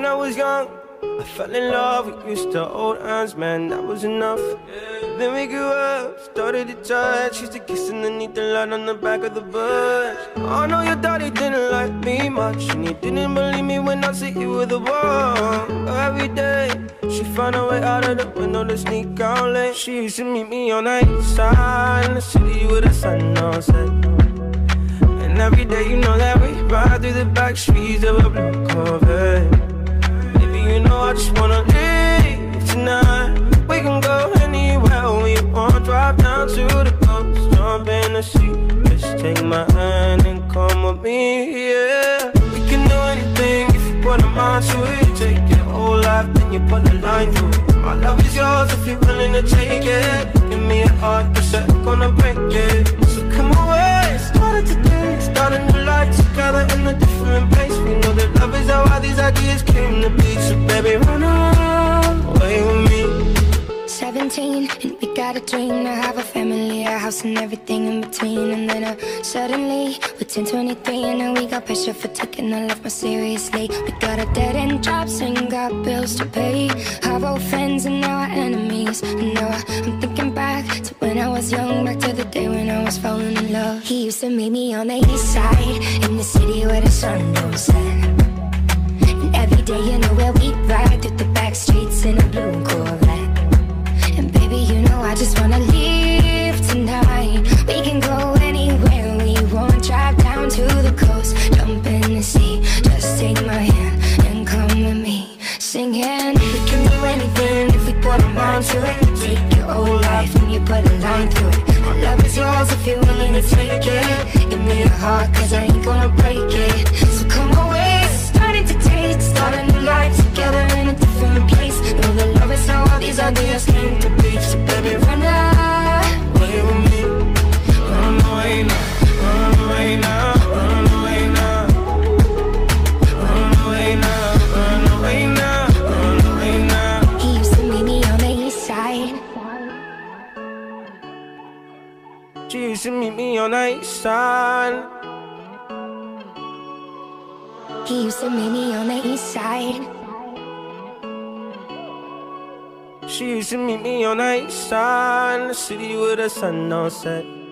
When I was young, I fell in love. We used to hold hands, man, that was enough. Then we grew up, started to touch. Used to kiss underneath the light on the back of the bus. I know your daddy didn't like me much, and he didn't believe me when I said you were the one. Every day, she found a way out of the window to sneak out late. She used to meet me on the east side in the city with the sun on set. And every day, you know that we ride through the back streets of a blue Corvette. Baby, you know I just wanna leave tonight. We can go anywhere we want. Drive down to the coast, jump in the sea. Just take my hand and come with me, yeah. We can do anything if you put a mind to it. Take your whole life, then you put a line through it. My love is yours if you're willing to take it. Give me a heart, cause I'm gonna break it. So come away, started today. Start a new life together in a different place. We know that love is how all these ideas came to be. So baby, run away with me. 17, and we got a dream to have a family, a house and everything in between. And then suddenly, we're 10, 23, and now we got pressure for taking our life more seriously. We got a dead-end jobs and got bills to pay. Our old friends and now our enemies. And now I'm thinking back to when I was young, back to the day when I was falling in love. He used to meet me on the east side, in the city where the sun don't set. And every day, you know where we ride through the back streets in a blue Corvette. And baby, you know I just wanna leave tonight. We can go anywhere we want. Drive down to the coast, jump in the sea. Just take my hand and come with me, singing. We can do anything if we put our mind to it. Take your whole life and you put a line through it. My love is yours if you're willing to take it. Give me a heart, cause I ain't gonna break it. So come away, starting to taste. Start a new life together in a different place. Know that love is how all these ideas came to be. So baby, run away with me. Run away now, run away now, run away now. Run away now, run away now, run away now. He used to meet me on the east side. She used to meet me on the east side. He used to meet me on the east side. She used to meet me on the east side in the city where the sun don't set.